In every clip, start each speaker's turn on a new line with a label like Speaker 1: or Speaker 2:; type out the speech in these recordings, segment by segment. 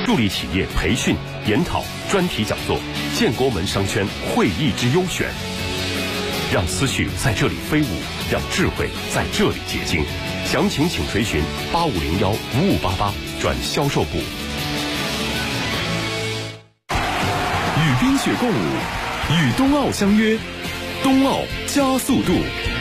Speaker 1: 助力企业培训、研讨、专题讲座，建国门商圈会议之优选。让思绪在这里飞舞，让智慧在这里结晶。详情请垂询8501-5588转销售部。
Speaker 2: 与冰雪共舞，与冬奥相约，冬奥加速度。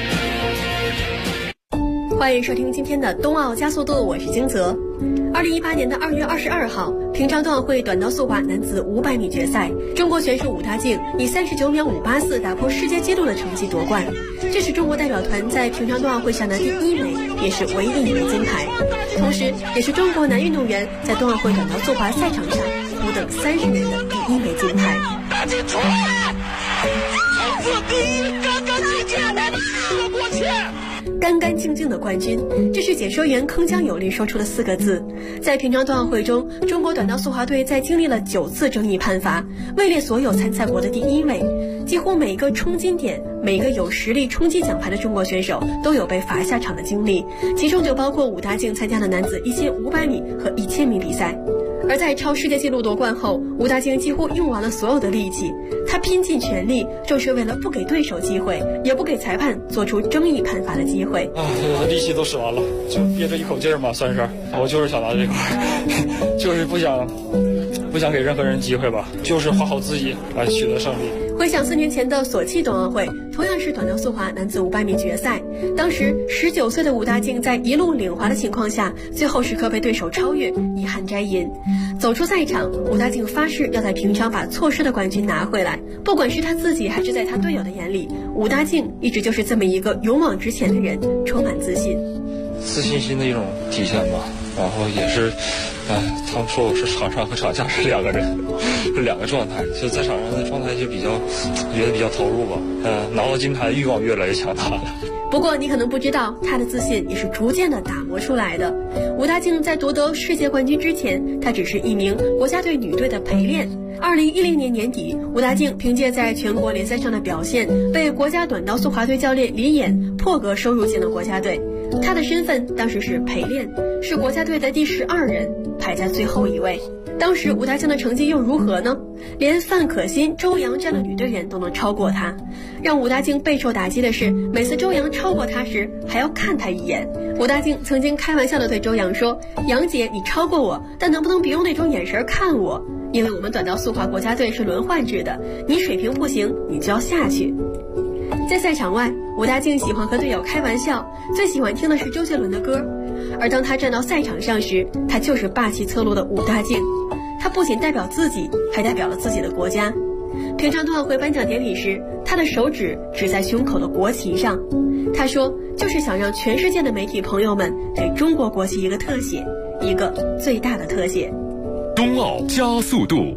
Speaker 3: 欢迎收听今天的冬奥加速度，我是金泽。2018年的2月22号，平昌冬奥会短道速滑男子500米决赛，中国选手武大靖以39秒584打破世界纪录的成绩夺冠，这是中国代表团在平昌冬奥会上的第1枚，也是唯一一枚金牌，同时也是中国男运动员在冬奥会短道速滑赛场上苦等30年的第1枚金牌。
Speaker 4: 大靖出来了，自第一，干干净净，我们说过去。
Speaker 3: 干干净净的冠军，这是解说员铿锵有力说出的4个字。在平昌冬奥会中，中国短道速滑队在经历了9次争议判罚，位列所有参赛国的第1位。几乎每一个冲金点，每一个有实力冲击奖牌的中国选手都有被罚下场的经历，其中就包括武大靖参加的男子1500米和1000米比赛。而在超世界纪录夺冠后，武大靖几乎用完了所有的力气，他拼尽全力，就是为了不给对手机会，也不给裁判做出争议判罚的机会。
Speaker 5: 力气都使完了，就憋着一口劲儿嘛，算是。我就是想拿这块，就是不想给任何人机会吧，就是滑好自己来取得胜利。
Speaker 3: 回想4年前的索契冬奥会，同样是短道速滑男子500米决赛，当时19岁的武大靖在一路领滑的情况下，最后时刻被对手超越，遗憾摘银。走出赛场，武大靖发誓要在平昌把错失的冠军拿回来。不管是他自己还是在他队友的眼里，武大靖一直就是这么一个勇往直前的人，充满自信。
Speaker 5: 自信心的一种体现吧。然后也是，他们说我是场上和场下是2个人，是2个状态。就在场上的状态就觉得比较投入吧。拿到金牌欲望越来越强大了。
Speaker 3: 不过你可能不知道，他的自信也是逐渐的打磨出来的。武大靖在夺得世界冠军之前，他只是一名国家队女队的陪练。2010年年底，武大靖凭借在全国联赛上的表现，被国家短道速滑队教练李岩破格收入进了国家队。他的身份当时是陪练，是国家队的第12人，排在最后一位。当时武大靖的成绩又如何呢？连范可新、周洋这样的女队员都能超过他。让武大靖备受打击的是，每次周洋超过他时还要看他一眼。武大靖曾经开玩笑地对周洋说：“杨姐，你超过我，但能不能别用那种眼神看我？因为我们短道速滑国家队是轮换制的，你水平不行，你就要下去。”在赛场外，武大靖喜欢和队友开玩笑，最喜欢听的是周杰伦的歌。而当他站到赛场上时，他就是霸气侧漏的武大靖。他不仅代表自己，还代表了自己的国家。平昌冬奥会颁奖典礼时，他的手指指在胸口的国旗上，他说就是想让全世界的媒体朋友们给中国国旗一个特写，一个最大的特写。
Speaker 2: 冬奥加速度。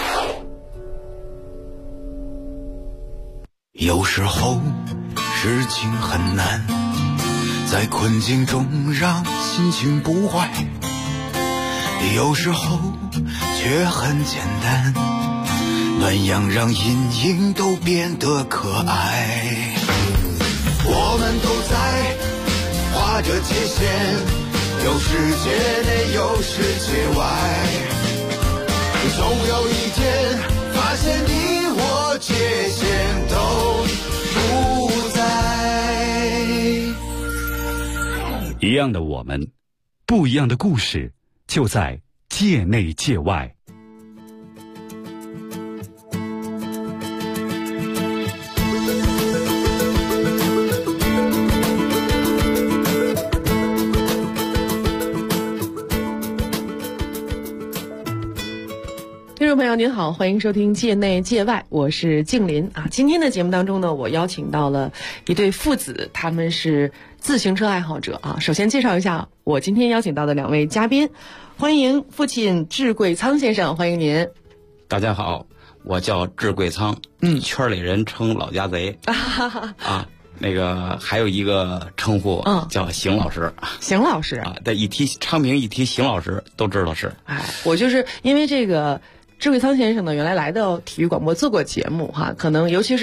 Speaker 6: 有时候事情很难，在困境中让心情不坏，有时候却很简单，暖阳让阴影都变得可爱。我们都在划着界限，有世界内有世界外，总有一天发现你我界限都不在。
Speaker 2: 一样的我们，不一样的故事，就在界内界外。
Speaker 7: 听众朋友您好，欢迎收听界内界外，我是静林啊。今天的节目当中呢，我邀请到了一对父子，他们是自行车爱好者啊。首先介绍一下我今天邀请到的2位嘉宾，欢迎父亲智贵仓先生，欢迎您。
Speaker 8: 大家好，我叫智贵仓，圈里人称老家贼啊。那个还有一个称呼叫邢老师，
Speaker 7: 邢老师
Speaker 8: 啊，但一提昌平一提邢老师都知道是。
Speaker 7: 我就是因为这个智贵仓先生呢，原来来到体育广播做过节目哈，可能尤其是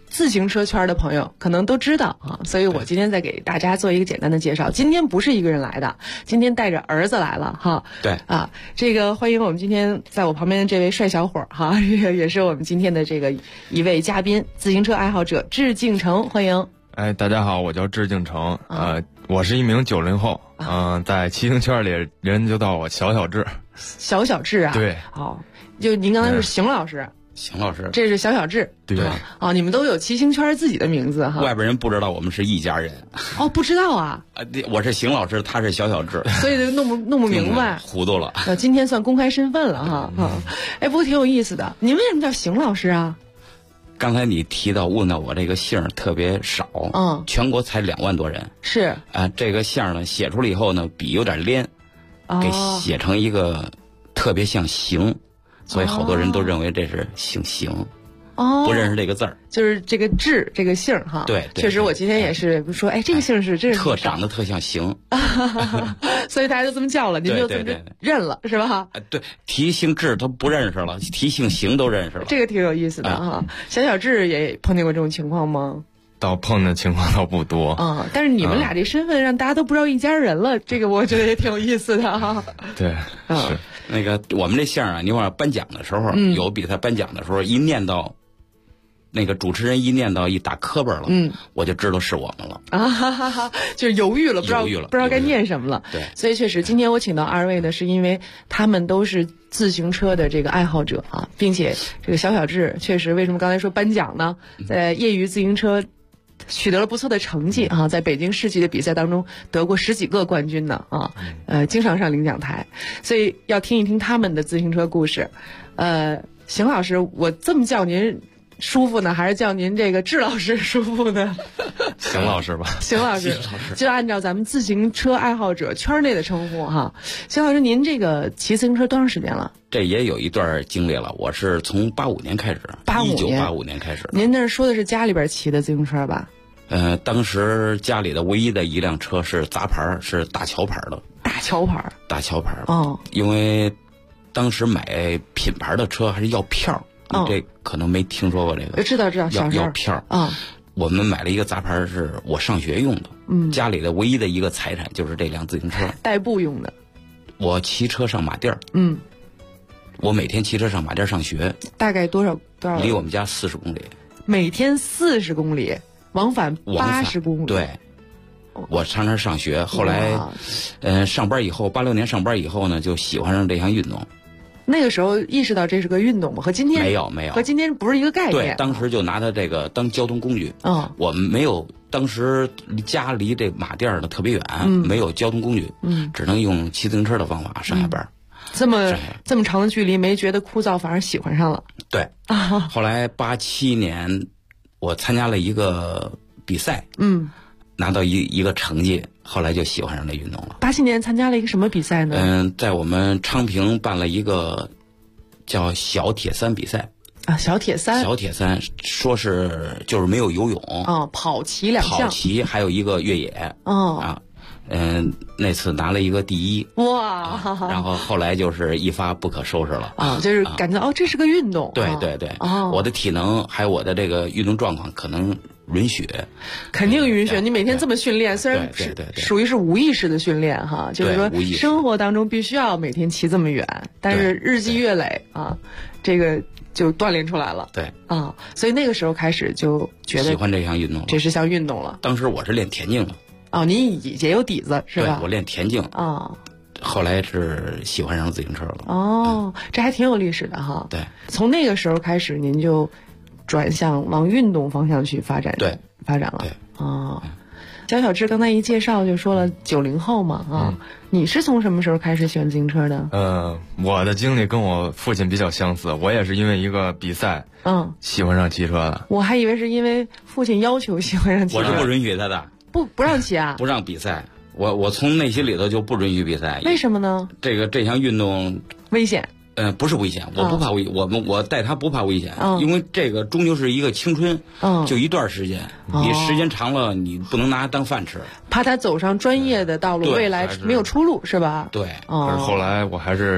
Speaker 7: 自行车圈的朋友可能都知道啊，所以我今天再给大家做一个简单的介绍。今天不是一个人来的，今天带着儿子来了哈。
Speaker 8: 对
Speaker 7: 啊，这个欢迎我们今天在我旁边的这位帅小伙哈，也是我们今天的这个一位嘉宾，自行车爱好者致敬成，欢迎。
Speaker 9: 哎，大家好，我叫致敬成，我是一名90后，在骑行圈里人就叫我小小志。
Speaker 7: 小小志啊？
Speaker 9: 对，
Speaker 7: 就您刚才是邢老师。
Speaker 8: 邢老师，
Speaker 7: 这是小小志，
Speaker 9: 对
Speaker 7: 你们都有骑行圈自己的名字哈。
Speaker 8: 外边人不知道我们是一家人。
Speaker 7: 不知道啊？
Speaker 8: 我是邢老师，他是小小志，
Speaker 7: 所以就弄不明白，
Speaker 8: 糊涂了。
Speaker 7: 今天算公开身份了哈。不过挺有意思的。您为什么叫邢老师啊？
Speaker 8: 刚才你问到我这个姓特别少，全国才2万多人。
Speaker 7: 是
Speaker 8: 这个姓呢写出来以后呢，笔有点连，给写成一个特别像邢。所以好多人都认为这是姓邢，不认识这个字儿，
Speaker 7: 就是这个志这个姓哈。
Speaker 8: 对，
Speaker 7: 确实我今天也是说，这个姓是这
Speaker 8: 特长得特像邢，
Speaker 7: 所以大家就这么叫了，您就这么认了是吧？
Speaker 8: 对，提姓志他不认识了，提姓邢都认识了，
Speaker 7: 这个挺有意思的哈。小志也碰见过这种情况吗？
Speaker 9: 倒碰的情况倒不多
Speaker 7: 但是你们俩这身份让大家都不知道一家人了，这个我觉得也挺有意思的哈。
Speaker 9: 对，是
Speaker 8: 那个我们这姓你往颁奖的时候，有比赛颁奖的时候，一念到那个主持人一念到一打磕巴了，我就知道是我们了
Speaker 7: 就是犹豫了，不知道该念什么了。
Speaker 8: 对，
Speaker 7: 所以确实今天我请到2位呢，是因为他们都是自行车的这个爱好者啊，并且这个小小志确实为什么刚才说颁奖呢？在业余自行车取得了不错的成绩啊，在北京市级的比赛当中得过10几个冠军呢经常上领奖台，所以要听一听他们的自行车故事。邢老师，我这么叫您舒服呢，还是叫您这个志老师舒服呢？
Speaker 9: 邢老师吧。
Speaker 7: 邢老师，就按照咱们自行车爱好者圈内的称呼哈。邢老师，您这个骑自行车多长时间了？
Speaker 8: 这也有一段经历了，我是从85年开始，1985年开始。
Speaker 7: 您那说的是家里边骑的自行车吧？
Speaker 8: 当时家里的唯一的一辆车是杂牌，是大桥牌的。
Speaker 7: 大桥牌。因
Speaker 8: 为当时买品牌的车还是要票，你这可能没听说过这个。
Speaker 7: 知道，
Speaker 8: 要票我们买了一个杂牌，是我上学用的。家里的唯一的一个财产就是这辆自行车，
Speaker 7: 代步用的。
Speaker 8: 我骑车上马甸儿。我每天骑车上马甸上学。
Speaker 7: 大概多少？
Speaker 8: 离我们家40公里。
Speaker 7: 每天40公里。往返80公里。
Speaker 8: 对，我常常上学，后来上班以后，86年上班以后呢，就喜欢上这项运动。
Speaker 7: 那个时候意识到这是个运动吗？和今天
Speaker 8: 没有，
Speaker 7: 和今天不是一个概念。
Speaker 8: 对，当时就拿它这个当交通工具。我们没有，当时家离这马甸呢特别远，没有交通工具，只能用骑自行车的方法上下班。
Speaker 7: 这么长的距离，没觉得枯燥，反而喜欢上了。
Speaker 8: 对，后来87年。我参加了一个比赛，拿到一个成绩，后来就喜欢上这运动了。
Speaker 7: 87年参加了一个什么比赛呢？
Speaker 8: 在我们昌平办了一个叫小铁三比赛。
Speaker 7: 小铁三
Speaker 8: 说是就是没有游泳
Speaker 7: 跑骑2项，
Speaker 8: 跑骑还有一个越野那次拿了一个第1。
Speaker 7: 哇！
Speaker 8: 然后后来就是一发不可收拾了
Speaker 7: 就是感觉这是个运动。
Speaker 8: 对我的体能还有我的这个运动状况可能允许，
Speaker 7: 肯定允许。你每天这么训练，虽然属于是无意识的训练哈，就是说生活当中必须要每天骑这么远，但是日积月累这个就锻炼出来了。
Speaker 8: 对
Speaker 7: 所以那个时候开始就觉得
Speaker 8: 喜欢这项运动了，
Speaker 7: 这是项运动了。
Speaker 8: 当时我是练田径的。
Speaker 7: 您也有底子是吧？
Speaker 8: 对，我练田径后来是喜欢上自行车了。
Speaker 7: 这还挺有历史的哈。
Speaker 8: 对，
Speaker 7: 从那个时候开始，您就转向往运动方向去发展。
Speaker 8: 对，
Speaker 7: 发展了。
Speaker 8: 对，
Speaker 7: 小志刚才一介绍就说了90后嘛你是从什么时候开始喜欢自行车的？
Speaker 9: 我的经历跟我父亲比较相似，我也是因为一个比赛喜欢上骑车的。
Speaker 7: 我还以为是因为父亲要求喜欢上骑车。
Speaker 8: 我是不允许他的。
Speaker 7: 不让骑啊？
Speaker 8: 不让比赛，我从内心里头就不允许比赛。
Speaker 7: 为什么呢？
Speaker 8: 这项运动
Speaker 7: 危险。
Speaker 8: 不是危险，我不怕危，我带他不怕危险，因为这个终究是一个青春，就一段时间，你时间长了，你不能拿它当饭吃。
Speaker 7: 怕他走上专业的道路，未来没有出路，是吧？
Speaker 8: 对。
Speaker 9: 可是后来我还是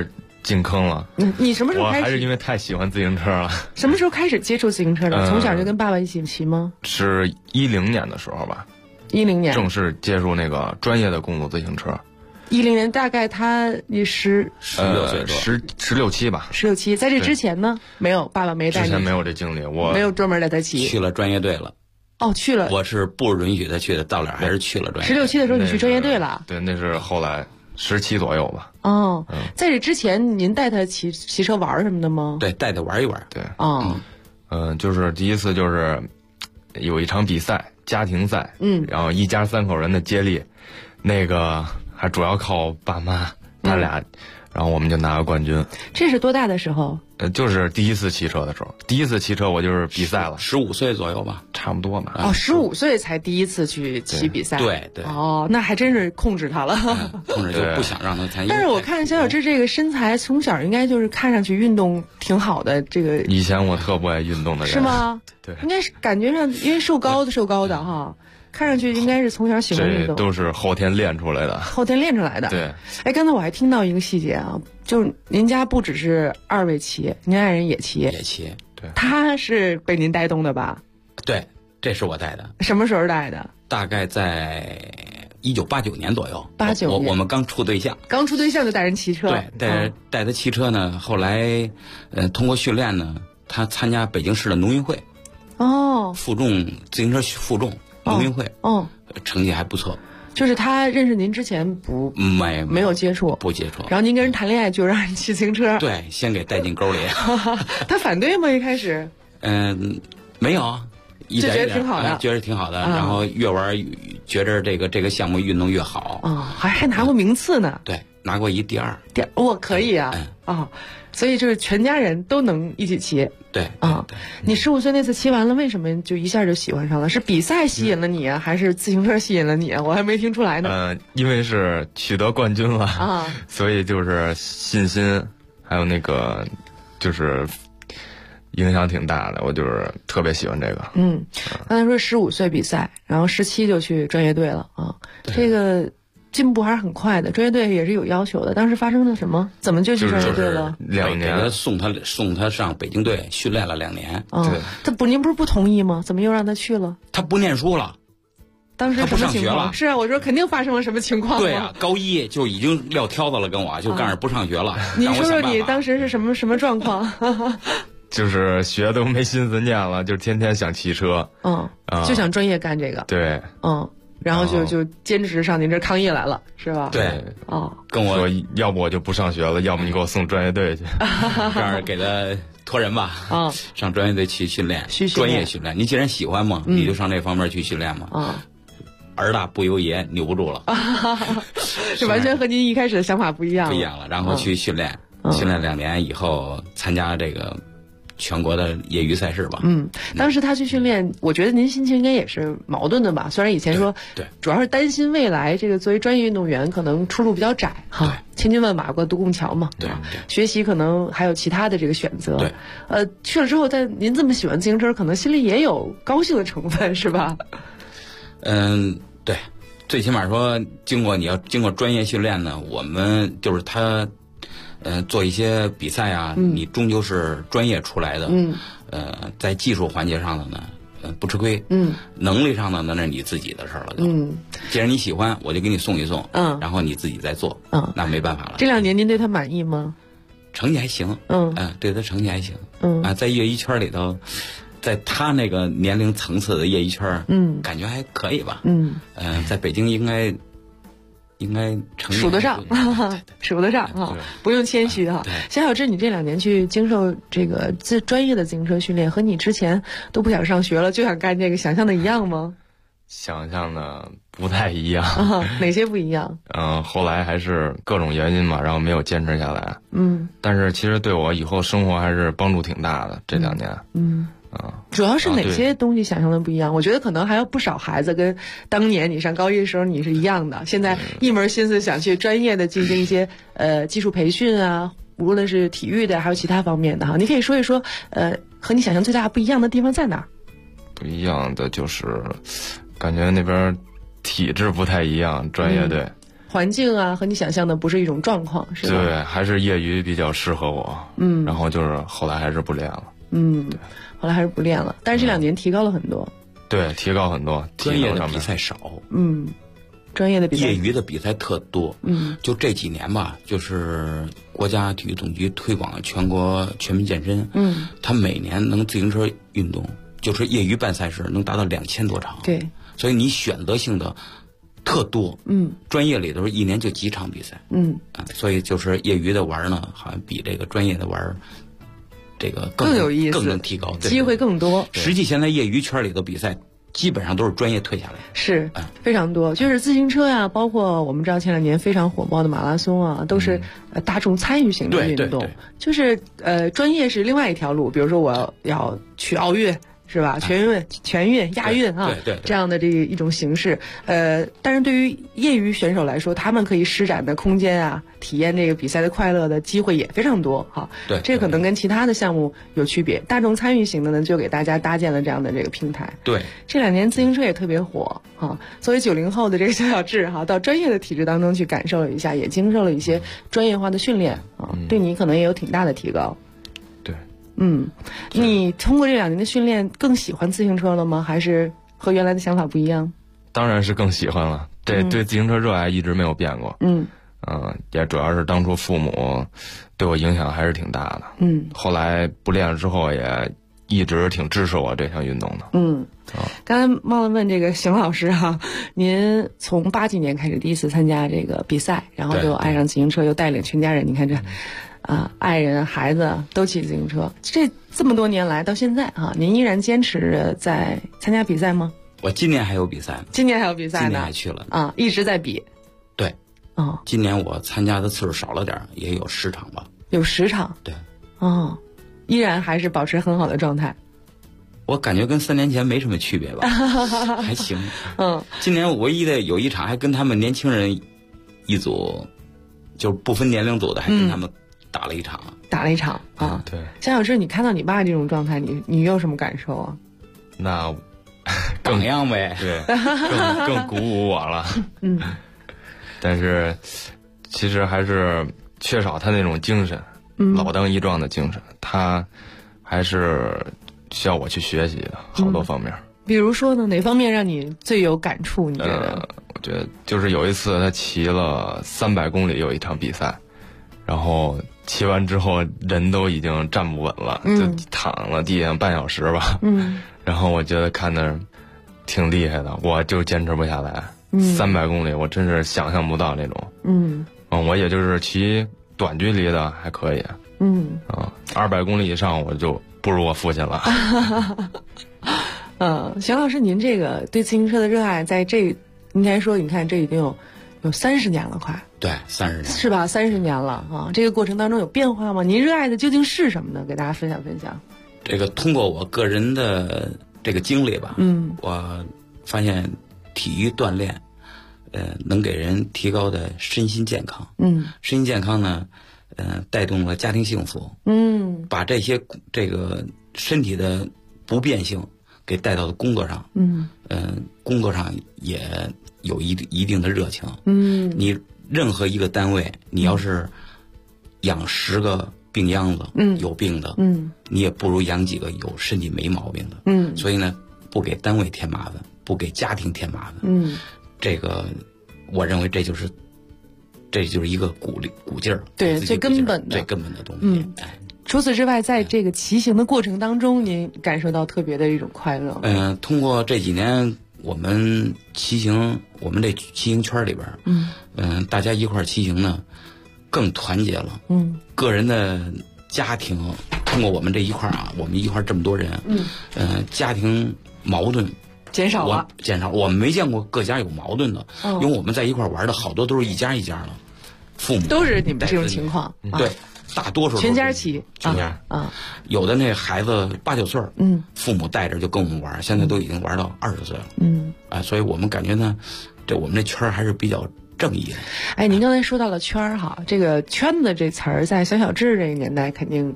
Speaker 9: 进坑了。
Speaker 7: 你什么时候开始？
Speaker 9: 我还是因为太喜欢自行车了。
Speaker 7: 什么时候开始接触自行车的？从小就跟爸爸一起骑吗？
Speaker 9: 是10年的时候吧。
Speaker 7: 10年
Speaker 9: 正式接触那个专业的公路自行车。
Speaker 7: 10年大概你16
Speaker 8: 岁
Speaker 9: ，16、17吧。
Speaker 7: 16、17，在这之前呢，没有，爸爸没带你。
Speaker 9: 之前没有这经历，我
Speaker 7: 没有专门带他骑。
Speaker 8: 去了专业队了。
Speaker 7: 哦，去了。
Speaker 8: 我是不允许他去的，到了还是去了专业队。
Speaker 7: 16、17的时候你去专业队了？
Speaker 9: 对，那是后来17左右吧。
Speaker 7: 哦，在这之前您带他骑车玩什么的吗？
Speaker 8: 对，带他玩一玩。
Speaker 9: 对。
Speaker 7: 哦。
Speaker 9: 就是第一次就是有一场比赛，家庭赛，然后一家3口人的接力，那个还主要靠爸妈他俩，然后我们就拿了冠军。
Speaker 7: 这是多大的时候？
Speaker 9: 就是第一次骑车的时候，第一次骑车我就是比赛了
Speaker 8: ，15岁左右吧，
Speaker 9: 差不多吧。
Speaker 7: 哦，15岁才第一次去骑比赛。
Speaker 8: 对对。
Speaker 7: 哦，那还真是控制他了。
Speaker 8: 控制就不想让他参与。
Speaker 7: 但是我看小小志这个身材，从小应该就是看上去运动挺好的。这个
Speaker 9: 以前我特不爱运动的人。
Speaker 7: 是吗？
Speaker 9: 对。
Speaker 7: 应该是感觉上，因为瘦高的哈。看上去应该是从小喜欢运动，
Speaker 9: 这都是后天练出来的。
Speaker 7: 后天练出来的。
Speaker 9: 对。
Speaker 7: 哎，刚才我还听到一个细节啊，就是您家不只是2位骑，您爱人也骑。
Speaker 8: 也骑。
Speaker 9: 对。
Speaker 7: 他是被您带动的吧？
Speaker 8: 对，这是我带的。
Speaker 7: 什么时候带的？
Speaker 8: 大概在1989年左右。
Speaker 7: 89年。
Speaker 8: 我们刚处对象。
Speaker 7: 刚处对象就带人骑车。
Speaker 8: 对，带他骑车呢。后来，通过训练呢，他参加北京市的农运会。
Speaker 7: 哦。
Speaker 8: 负重自行车负重。农运会成绩还不错。
Speaker 7: 就是他认识您之前没有接触，
Speaker 8: 不接触。
Speaker 7: 然后您跟人谈恋爱就让人骑自行车。
Speaker 8: 对，先给带进沟里。
Speaker 7: 他反对吗？一开始？
Speaker 8: 没有，
Speaker 7: 就觉得挺好的，
Speaker 8: 觉得挺好的。然后越玩觉着这个项目运动越好。
Speaker 7: 还拿过名次呢。
Speaker 8: 对，拿过第二。
Speaker 7: 我可以啊。所以就是全家人都能一起骑。
Speaker 8: 对
Speaker 7: 你15岁那次骑完了，为什么就一下就喜欢上了？是比赛吸引了你啊，还是自行车吸引了你啊？我还没听出来呢。
Speaker 9: 因为是取得冠军了所以就是信心，还有那个就是影响挺大的。我就是特别喜欢这个。
Speaker 7: 刚才说15岁比赛，然后17就去专业队了啊。这个进步还是很快的，专业队也是有要求的。当时发生了什么？怎么就去专业队了
Speaker 9: ？2年，
Speaker 8: 送他上北京队训练了2年。
Speaker 9: 对，
Speaker 7: 您不是不同意吗？怎么又让他去了？
Speaker 8: 他不念书了。
Speaker 7: 当时什么情况？
Speaker 8: 了
Speaker 7: 是啊，我说肯定发生了什么情况。
Speaker 8: 对啊，高1就已经撂挑子了，跟我就告诉不上学了。
Speaker 7: 你说说你当时是什么状况？
Speaker 9: 就是学都没心思念了，就天天想骑车。
Speaker 7: 就想专业干这个。
Speaker 9: 对。
Speaker 7: 然后就坚持上您这抗议来了，是吧？
Speaker 8: 对。跟我
Speaker 9: 说，要不我就不上学了，要不你给我送专业队去。
Speaker 8: 这样给他托人吧。上专业队去训练，专业训练。你既然喜欢嘛，你就上这方面去训练嘛。儿大不由爷，扭不住了。
Speaker 7: 这完全和您一开始的想法不一样。
Speaker 8: 不一样了，然后去训练，训练2年以后参加这个全国的业余赛事吧。
Speaker 7: 当时他去训练，我觉得您心情应该也是矛盾的吧？虽然以前说，
Speaker 8: 对，
Speaker 7: 主要是担心未来这个作为专业运动员可能出路比较窄哈，千军万马过独木桥嘛。
Speaker 8: 对，
Speaker 7: 学习可能还有其他的这个选择。
Speaker 8: 对，
Speaker 7: 去了之后，但您这么喜欢自行车，可能心里也有高兴的成分，是吧？
Speaker 8: 对，最起码说，你要经过专业训练呢，我们就是他。做一些比赛啊，你终究是专业出来的。在技术环节上的呢，不吃亏。能力上的那是你自己的事儿了。既然你喜欢，我就给你送一送。然后你自己再做。那没办法了。
Speaker 7: 这2年您对他满意吗？
Speaker 8: 成绩还行。对他成绩还行。在业余圈里头，在他那个年龄层次的业余圈，感觉还可以吧。在北京应该成
Speaker 7: 数得上，数得上哈，不用谦虚哈。小小志，你这2年去经受这个专业的自行车训练，和你之前都不想上学了，就想干这个，想象的一样吗？
Speaker 9: 想象的不太一样。
Speaker 7: 哪些不一样？
Speaker 9: 后来还是各种原因嘛，然后没有坚持下来。但是其实对我以后生活还是帮助挺大的，这2年。
Speaker 7: 主要是哪些东西想象的不一样？我觉得可能还有不少孩子跟当年你上高1的时候你是一样的，现在一门心思想去专业的进行一些技术培训啊，无论是体育的还有其他方面的哈。你可以说一说和你想象最大不一样的地方在哪儿？
Speaker 9: 不一样的就是感觉那边体制不太一样，专业队。
Speaker 7: 环境啊和你想象的不是一种状况，是吧？
Speaker 9: 对，还是业余比较适合我。然后就是后来还是不练了。
Speaker 7: 后来还是不练了，但是这2年提高了很多。
Speaker 9: 对，提高很多。
Speaker 8: 专业的比赛少。
Speaker 7: 专业的比赛，
Speaker 8: 业余的比赛特多。就这几年吧，就是国家体育总局推广全国全民健身。他每年能自行车运动，就是业余办赛事能达到2000多场。
Speaker 7: 对，
Speaker 8: 所以你选择性的特多。专业里头一年就几场比赛。所以就是业余的玩呢，好像比这个专业的玩这个
Speaker 7: 更有意思，
Speaker 8: 更能提高，
Speaker 7: 机会更多。
Speaker 8: 实际现在业余圈里的比赛基本上都是专业退下来，
Speaker 7: 是非常多。就是自行车呀，包括我们知道前2年非常火爆的马拉松啊，都是大众参与型的运动。就是专业是另外一条路，比如说我要去奥运。是吧？全运、亚运啊，
Speaker 8: 对，
Speaker 7: 这样的这一种形式。但是对于业余选手来说，他们可以施展的空间啊，体验这个比赛的快乐的机会也非常多哈。
Speaker 8: 对，
Speaker 7: 这可能跟其他的项目有区别。大众参与型的呢，就给大家搭建了这样的这个平台。
Speaker 8: 对，
Speaker 7: 这2年自行车也特别火哈。作为90后的这个小智哈，到专业的体制当中去感受了一下，也经受了一些专业化的训练啊，对你可能也有挺大的提高。你通过这2年的训练更喜欢自行车了吗？还是和原来的想法不一样？
Speaker 9: 当然是更喜欢了。对自行车热爱一直没有变过。也主要是当初父母对我影响还是挺大的。后来不练了之后，也一直挺支持我这项运动的。
Speaker 7: 刚才忘了问这个邢老师哈，您从80几年开始第一次参加这个比赛，然后就爱上自行车，又带领全家人，你看这。爱人、孩子都骑自行车，这么多年来到现在啊，您依然坚持在参加比赛吗？
Speaker 8: 我今年还有比赛呢。
Speaker 7: 今年还有比赛呢？
Speaker 8: 今年还去了
Speaker 7: 啊，一直在比。
Speaker 8: 对。今年我参加的次数少了点，也有10场吧。
Speaker 7: 有10场。
Speaker 8: 对。
Speaker 7: 依然还是保持很好的状态。
Speaker 8: 我感觉跟3年前没什么区别吧，还行。今年唯一的有一场还跟他们年轻人一组，就是不分年龄组的，还跟他们。打了一场
Speaker 7: 啊！
Speaker 9: 对，
Speaker 7: 夏小智，你看到你爸这种状态，你有什么感受啊？
Speaker 9: 那
Speaker 8: 榜样呗，
Speaker 9: 对，更鼓舞我了。但是其实还是缺少他那种精神，老当益壮的精神，他还是需要我去学习的好多方面。
Speaker 7: 比如说呢，哪方面让你最有感触？你觉得？
Speaker 9: 我觉得就是有一次他骑了300公里有一场比赛，然后。骑完之后人都已经站不稳了，就躺了地上半小时吧。然后我觉得看着挺厉害的，我就坚持不下来。300公里我真是想象不到那种。我也就是骑短距离的还可以。200公里以上我就不如我父亲了。
Speaker 7: 邢老师，您这个对自行车的热爱，在这应该说，你看这已经有30年了，快。
Speaker 8: 对，30年
Speaker 7: 是吧？30年了啊！这个过程当中有变化吗？您热爱的究竟是什么呢？给大家分享分享。
Speaker 8: 这个通过我个人的这个经历吧，我发现体育锻炼，能给人提高的身心健康。身心健康呢，带动了家庭幸福。把这些这个身体的不便性给带到了工作上。工作上也有一定的热情。你。任何一个单位，你要是养10个病秧子，有病的，你也不如养几个有身体没毛病的。所以呢，不给单位添麻烦，不给家庭添麻烦。这个我认为这就是一个鼓劲儿，
Speaker 7: 对，最根本的
Speaker 8: 东西。
Speaker 7: 除此之外，在这个骑行的过程当中，您感受到特别的一种快乐。
Speaker 8: 通过这几年。我们骑行，我们这骑行圈里边，大家一块儿骑行呢，更团结了。个人的家庭通过我们这一块儿啊，我们一块儿这么多人，家庭矛盾
Speaker 7: 减少了。
Speaker 8: 我们没见过各家有矛盾的，因为我们在一块儿玩的好多都是一家一家的，父母
Speaker 7: 都是你们这种情况。
Speaker 8: 对。大多数
Speaker 7: 全家骑，
Speaker 8: 有的那孩子8、9岁，父母带着就跟我们玩，现在都已经玩到20岁了，所以我们感觉呢，我们这圈还是比较正义的。
Speaker 7: 哎，您刚才说到了圈儿哈，这个圈子这词儿在小智这个年代肯定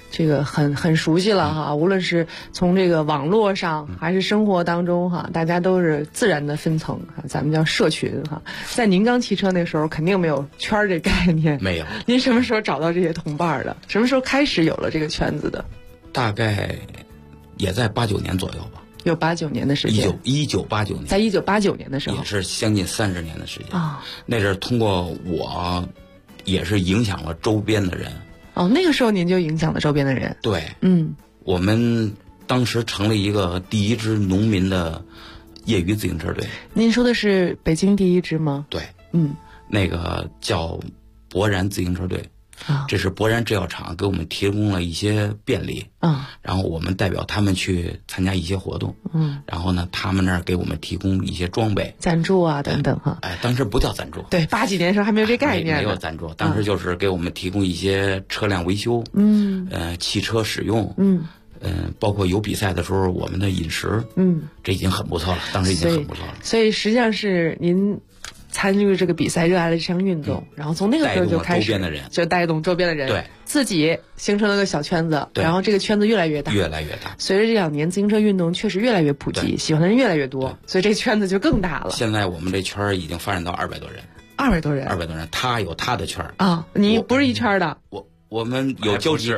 Speaker 7: 这个很熟悉了哈，无论是从这个网络上还是生活当中哈，大家都是自然的分层哈，咱们叫社群哈。在您刚骑车那时候，肯定没有圈儿这概念，
Speaker 8: 没有。
Speaker 7: 您什么时候找到这些同伴的？什么时候开始有了这个圈子的？
Speaker 8: 大概也在89年左右吧。
Speaker 7: 有89年的时间。
Speaker 8: 1989年，
Speaker 7: 在1989年的时候，
Speaker 8: 也是将近30年的时间
Speaker 7: 啊。
Speaker 8: 那阵儿通过我，也是影响了周边的人。
Speaker 7: 哦，那个时候您就影响了周边的人。
Speaker 8: 对，我们当时成了一个第一支农民的业余自行车队。您
Speaker 7: 说的是北京第一支吗？
Speaker 8: 对，那个叫博然自行车队。这是博然制药厂给我们提供了一些便利，然后我们代表他们去参加一些活动，然后呢，他们那儿给我们提供一些装备、
Speaker 7: 赞助啊等等哈。
Speaker 8: 当时不叫赞助，
Speaker 7: 对，80几年的时候还没有这概念，
Speaker 8: 没有赞助，当时就是给我们提供一些车辆维修，汽车使用，包括有比赛的时候我们的饮食，这已经很不错了，当时已经很不错了。
Speaker 7: 所以实际上是您参与这个比赛，热爱了这项运动，然后从那个时候就开始就带动周边的人，
Speaker 8: 对，
Speaker 7: 自己形成了个小圈子，然后这个圈子越来越大，
Speaker 8: 越来越大。
Speaker 7: 随着这2年自行车运动确实越来越普及，喜欢的人越来越多，所以这圈子就更大了。
Speaker 8: 现在我们这圈已经发展到200多人
Speaker 7: ，200多人，
Speaker 8: 他有他的圈
Speaker 7: 啊，你不是一圈的，
Speaker 8: 我们有交集，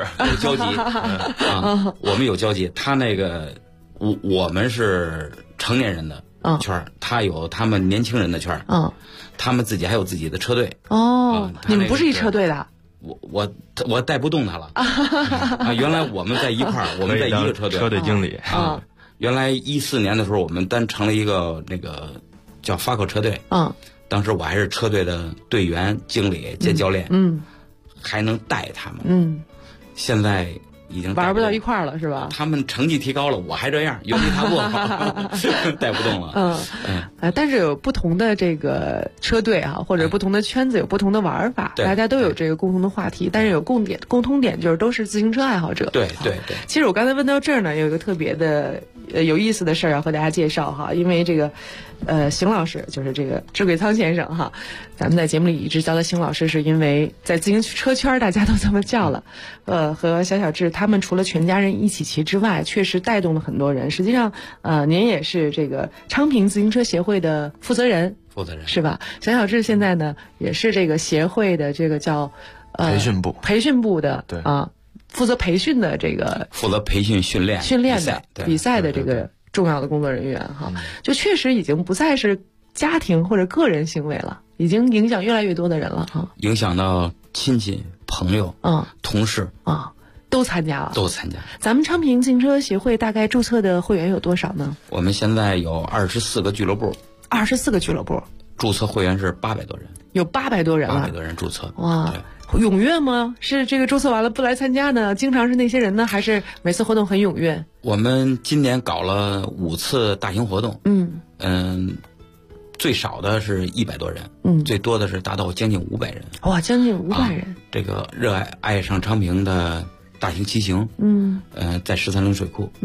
Speaker 8: 我们有交集。他那个我们是成年人的圈，他有他们年轻人的圈，他们自己还有自己的车队。
Speaker 7: 你们不是一车队的？
Speaker 8: 我带不动他了原来我们在一块儿，我们在一个车队，
Speaker 9: 车队经理
Speaker 8: 原来14年的时候，我们单成了一个那个叫发口车队。当时我还是车队的队员、经理兼教练，还能带他们。现在已经
Speaker 7: 玩不到一块儿了，是吧？
Speaker 8: 他们成绩提高了，我还这样，原地踏步，带不动了。
Speaker 7: 但是有不同的这个车队啊，或者不同的圈子有不同的玩法，大家都有这个共同的话题，但是有共通点就是都是自行车爱好者。
Speaker 8: 对。
Speaker 7: 其实我刚才问到这儿呢，有一个特别的有意思的事儿要和大家介绍哈，因为这个邢老师就是这个智桂仓先生哈，咱们在节目里一直叫他邢老师，是因为在自行车圈大家都这么叫了。和小智他们除了全家人一起骑之外，确实带动了很多人。实际上您也是这个昌平自行车协会的负责人是吧？小智现在呢也是这个协会的这个叫培训部的
Speaker 9: 对
Speaker 7: 负责培训的这个
Speaker 8: 负责培训训练
Speaker 7: 的比赛的这个重要的工作人员哈，就确实已经不再是家庭或者个人行为了，已经影响越来越多的人了哈，
Speaker 8: 影响到亲戚、朋友、同事
Speaker 7: 都参加了，
Speaker 8: 都参加。
Speaker 7: 咱们昌平自行车协会大概注册的会员有多少呢？
Speaker 8: 我们现在有24个俱乐部
Speaker 7: ，24个俱乐部，
Speaker 8: 注册会员是800多人，
Speaker 7: 有800多人了，
Speaker 8: 800多人注册，
Speaker 7: 哇。踊跃吗？是这个注册完了不来参加呢？经常是那些人呢，还是每次活动很踊跃？
Speaker 8: 我们今年搞了5次大型活动，最少的是100多人，最多的是达到将近500人。
Speaker 7: 哇，将近500人！
Speaker 8: 这个热爱上昌平的大型骑行，在13陵水库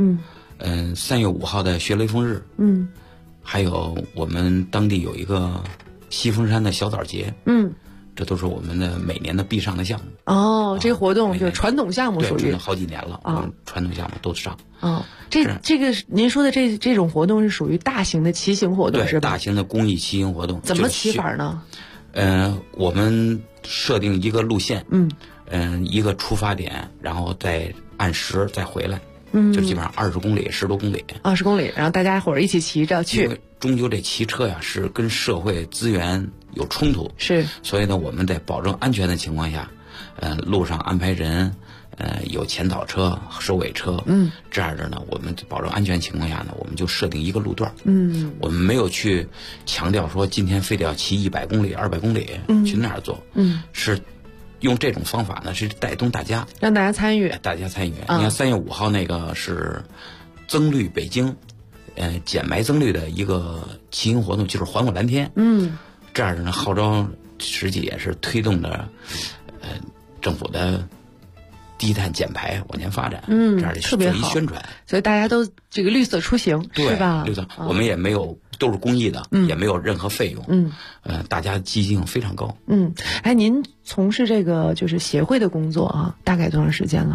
Speaker 8: ，3月5号的学雷锋日，还有我们当地有一个西峰山的小枣节，这都是我们的每年的必上的项目。
Speaker 7: 这个活动就是传统项目，属于
Speaker 8: 好几年了传统项目都上。
Speaker 7: 这个您说的这种活动是属于大型的骑行活动是吧？
Speaker 8: 大型的公益骑行活动。
Speaker 7: 怎么骑法呢？
Speaker 8: 我们设定一个路线，一个出发点，然后再按时再回来，就基本上20公里，10多公里。20公里，
Speaker 7: 然后大家伙儿一起骑着去。
Speaker 8: 终究这骑车呀是跟社会资源有冲突，
Speaker 7: 是，
Speaker 8: 所以呢，我们在保证安全的情况下，路上安排人，有前导车、收尾车，这样的呢，我们保证安全情况下呢，我们就设定一个路段，我们没有去强调说今天非得要骑100公里、200公里去那儿做，是用这种方法呢，是带动大家，
Speaker 7: 让大家参与，
Speaker 8: 你看3月5号那个是增绿北京。减霾增绿的一个骑行活动，就是环过蓝天。这样的呢，号召实际也是推动着政府的低碳减排往前发展。这样的
Speaker 7: 特别好
Speaker 8: 宣传，
Speaker 7: 所以大家都这个绿色出行，是吧？
Speaker 8: 绿色，我们也没有都是公益的，也没有任何费用。大家积极性非常高。
Speaker 7: 您从事这个就是协会的工作啊，大概多长时间了？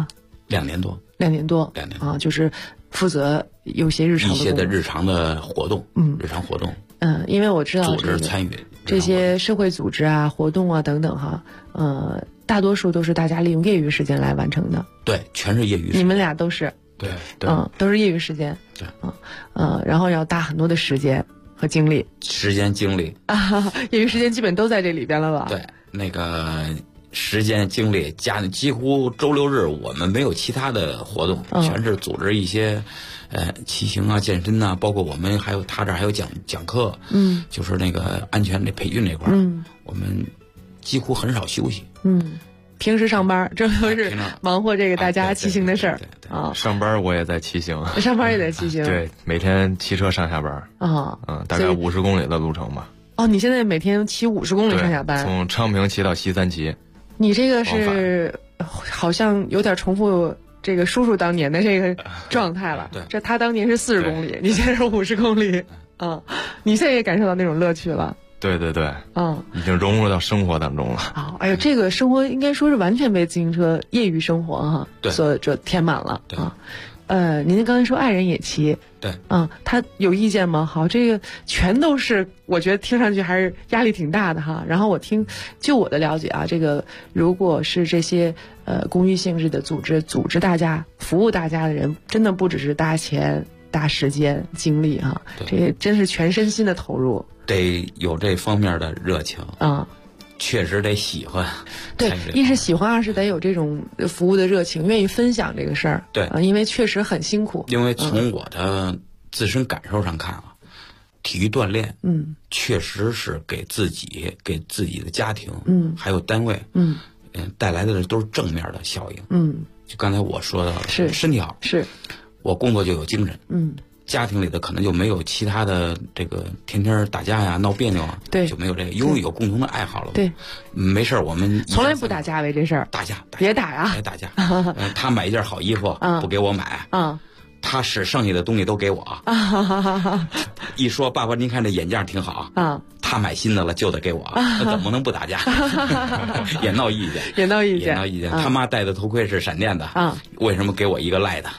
Speaker 8: 2年多
Speaker 7: ，2年多啊，就是负责有些日常的
Speaker 8: 日常的活动，日常活动。
Speaker 7: 因为我知道
Speaker 8: 组织参与
Speaker 7: 这些社会组织啊、活动啊等等哈，大多数都是大家利用业余时间来完成的。
Speaker 8: 对，全是业余时间。
Speaker 7: 你们俩都是。
Speaker 9: 对，
Speaker 7: 都是业余时间。
Speaker 8: 对，
Speaker 7: 然后要大很多的时间和精力。业余时间基本都在这里边了吧？
Speaker 8: 对，那个时间精力几乎周六日我们没有其他的活动，全是组织一些骑行啊、健身啊，包括我们他这儿还有讲课，就是那个安全的培训这块，我们几乎很少休息。
Speaker 7: 平时上班，这都是忙活这个大家骑行的事儿啊。
Speaker 9: 上班我也在骑行，
Speaker 7: 上班也在骑行。
Speaker 9: 对，每天骑车上下班。大概50公里的路程吧。
Speaker 7: 哦，你现在每天骑50公里上下班？
Speaker 9: 从昌平骑到西三旗。
Speaker 7: 你这个是好像有点重复这个叔叔当年的这个状态了。
Speaker 8: 对，
Speaker 7: 这他当年是40公里，你现在是50公里。你现在也感受到那种乐趣了。
Speaker 9: 对，已经融入到生活当中了。
Speaker 7: 哎呦，这个生活应该说是完全被自行车业余生活所填满了您刚才说爱人也骑，
Speaker 8: 对，
Speaker 7: 他有意见吗？好，这个全都是我觉得听上去还是压力挺大的哈。然后就我的了解啊，这个如果是这些公益性质的组织大家服务大家的人，真的不只是搭钱、搭时间、精力哈，这真是全身心的投入。
Speaker 8: 得有这方面的热情确实得喜欢。
Speaker 7: 对，一是喜欢，二是得有这种服务的热情，愿意分享这个事儿。
Speaker 8: 对，
Speaker 7: 因为确实很辛苦。
Speaker 8: 因为从我的自身感受上看体育锻炼确实是给自己的家庭还有单位带来的都是正面的效应。就刚才我说的
Speaker 7: 是
Speaker 8: 身体好，
Speaker 7: 是
Speaker 8: 我工作就有精神。家庭里的可能就没有其他的这个天天打架呀、闹别扭啊，
Speaker 7: 对，
Speaker 8: 就没有这个，因为有共同的爱好了。
Speaker 7: 对，
Speaker 8: 没事我们
Speaker 7: 从来不打架为这事儿。
Speaker 8: 打架
Speaker 7: 别打呀！
Speaker 8: 别打架。他买一件好衣服不给我买他使剩下的东西都给我一说爸爸您看这眼镜挺好他买新的了就得给我那怎么能不打架也闹意见他妈戴的头盔是闪电的为什么给我一个赖的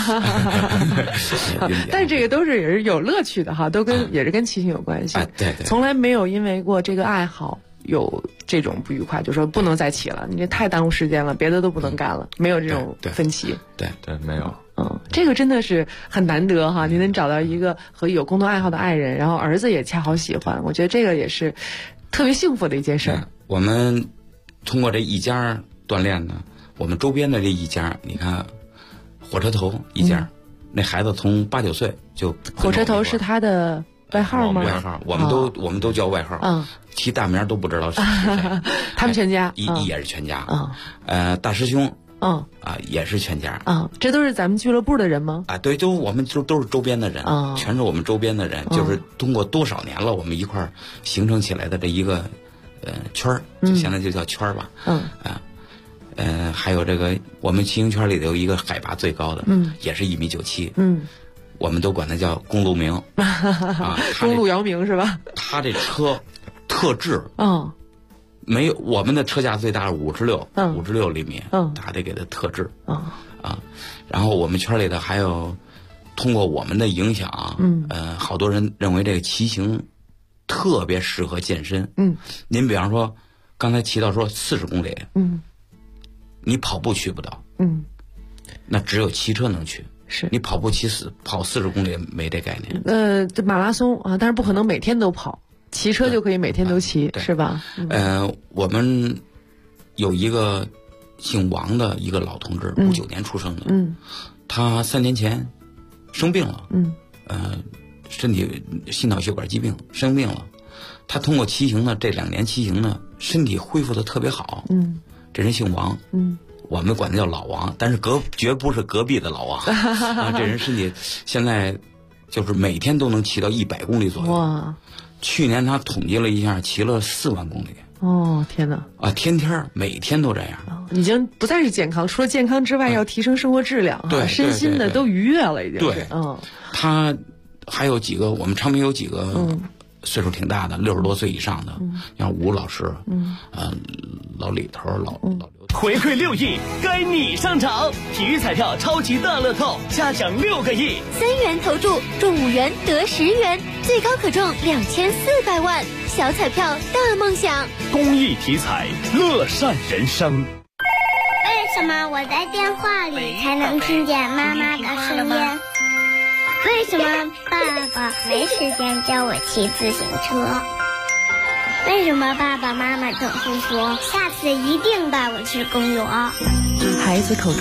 Speaker 7: 但这个都是也是有乐趣的哈，都也是跟骑行有关系。
Speaker 8: 对，
Speaker 7: 从来没有因为过这个爱好有这种不愉快，就说不能再骑了，你这太耽误时间了，别的都不能干了，没有这种分歧。
Speaker 8: 对，
Speaker 9: 没有。
Speaker 7: 这个真的是很难得哈，你能找到一个和有共同爱好的爱人，然后儿子也恰好喜欢，我觉得这个也是特别幸福的一件事。
Speaker 8: 我们通过这一家锻炼呢，我们周边的这一家，你看火车头一家，那孩子从8、9岁就
Speaker 7: 火车头是他的外号吗？
Speaker 8: 外号，我们都叫外号。提大名都不知道是谁。
Speaker 7: 他们全家
Speaker 8: 也是全家。大师兄。也是全家
Speaker 7: 这都是咱们俱乐部的人吗？
Speaker 8: 对，我们都是周边的人全是我们周边的人就是通过多少年了，我们一块儿形成起来的这一个圈儿，就现在就叫圈儿吧。还有这个我们骑行圈里头有一个海拔最高的也是1.97米我们都管它叫公路名
Speaker 7: 公路姚明是吧？
Speaker 8: 他这车特制没有，我们的车架最大是56厘米，他得给它特制然后我们圈里的还有通过我们的影响好多人认为这个骑行特别适合健身您比方说刚才骑到说40公里你跑步去不到那只有骑车能去，
Speaker 7: 是
Speaker 8: 你跑步跑40公里没这概念
Speaker 7: 这马拉松但是不可能每天都跑，骑车就可以每天都骑是吧？
Speaker 8: 我们有一个姓王的一个老同志59年出生的他3年前生病了身体心脑血管疾病生病了，他通过骑行呢这2年骑行呢身体恢复的特别好这人姓王我们管他叫老王，但是绝不是隔壁的老王这人身体现在就是每天都能骑到100公里左右。
Speaker 7: 哇！
Speaker 8: 去年他统计了一下，骑了4万公里。
Speaker 7: 天哪！
Speaker 8: 天每天都这样，
Speaker 7: 已经不再是健康，除了健康之外，要提升生活质量，身心的都愉悦了，已经。
Speaker 8: 对，他还有几个，我们昌平有几个岁数挺大的，60多岁以上的，像吴老师，老李头，老刘。
Speaker 10: 回馈6亿，该你上场！体育彩票超级大乐透，嘉奖6个亿
Speaker 11: ，3元投注中5元得10元，最高可中2400万，小彩票大梦想。
Speaker 10: 公益体彩，乐善人生。
Speaker 12: 为什么我在电话里才能听见妈妈的声音？为什么爸爸没时间教我骑自行车？为什么爸爸妈妈总是说下次一定带我去公园？
Speaker 7: 孩子口中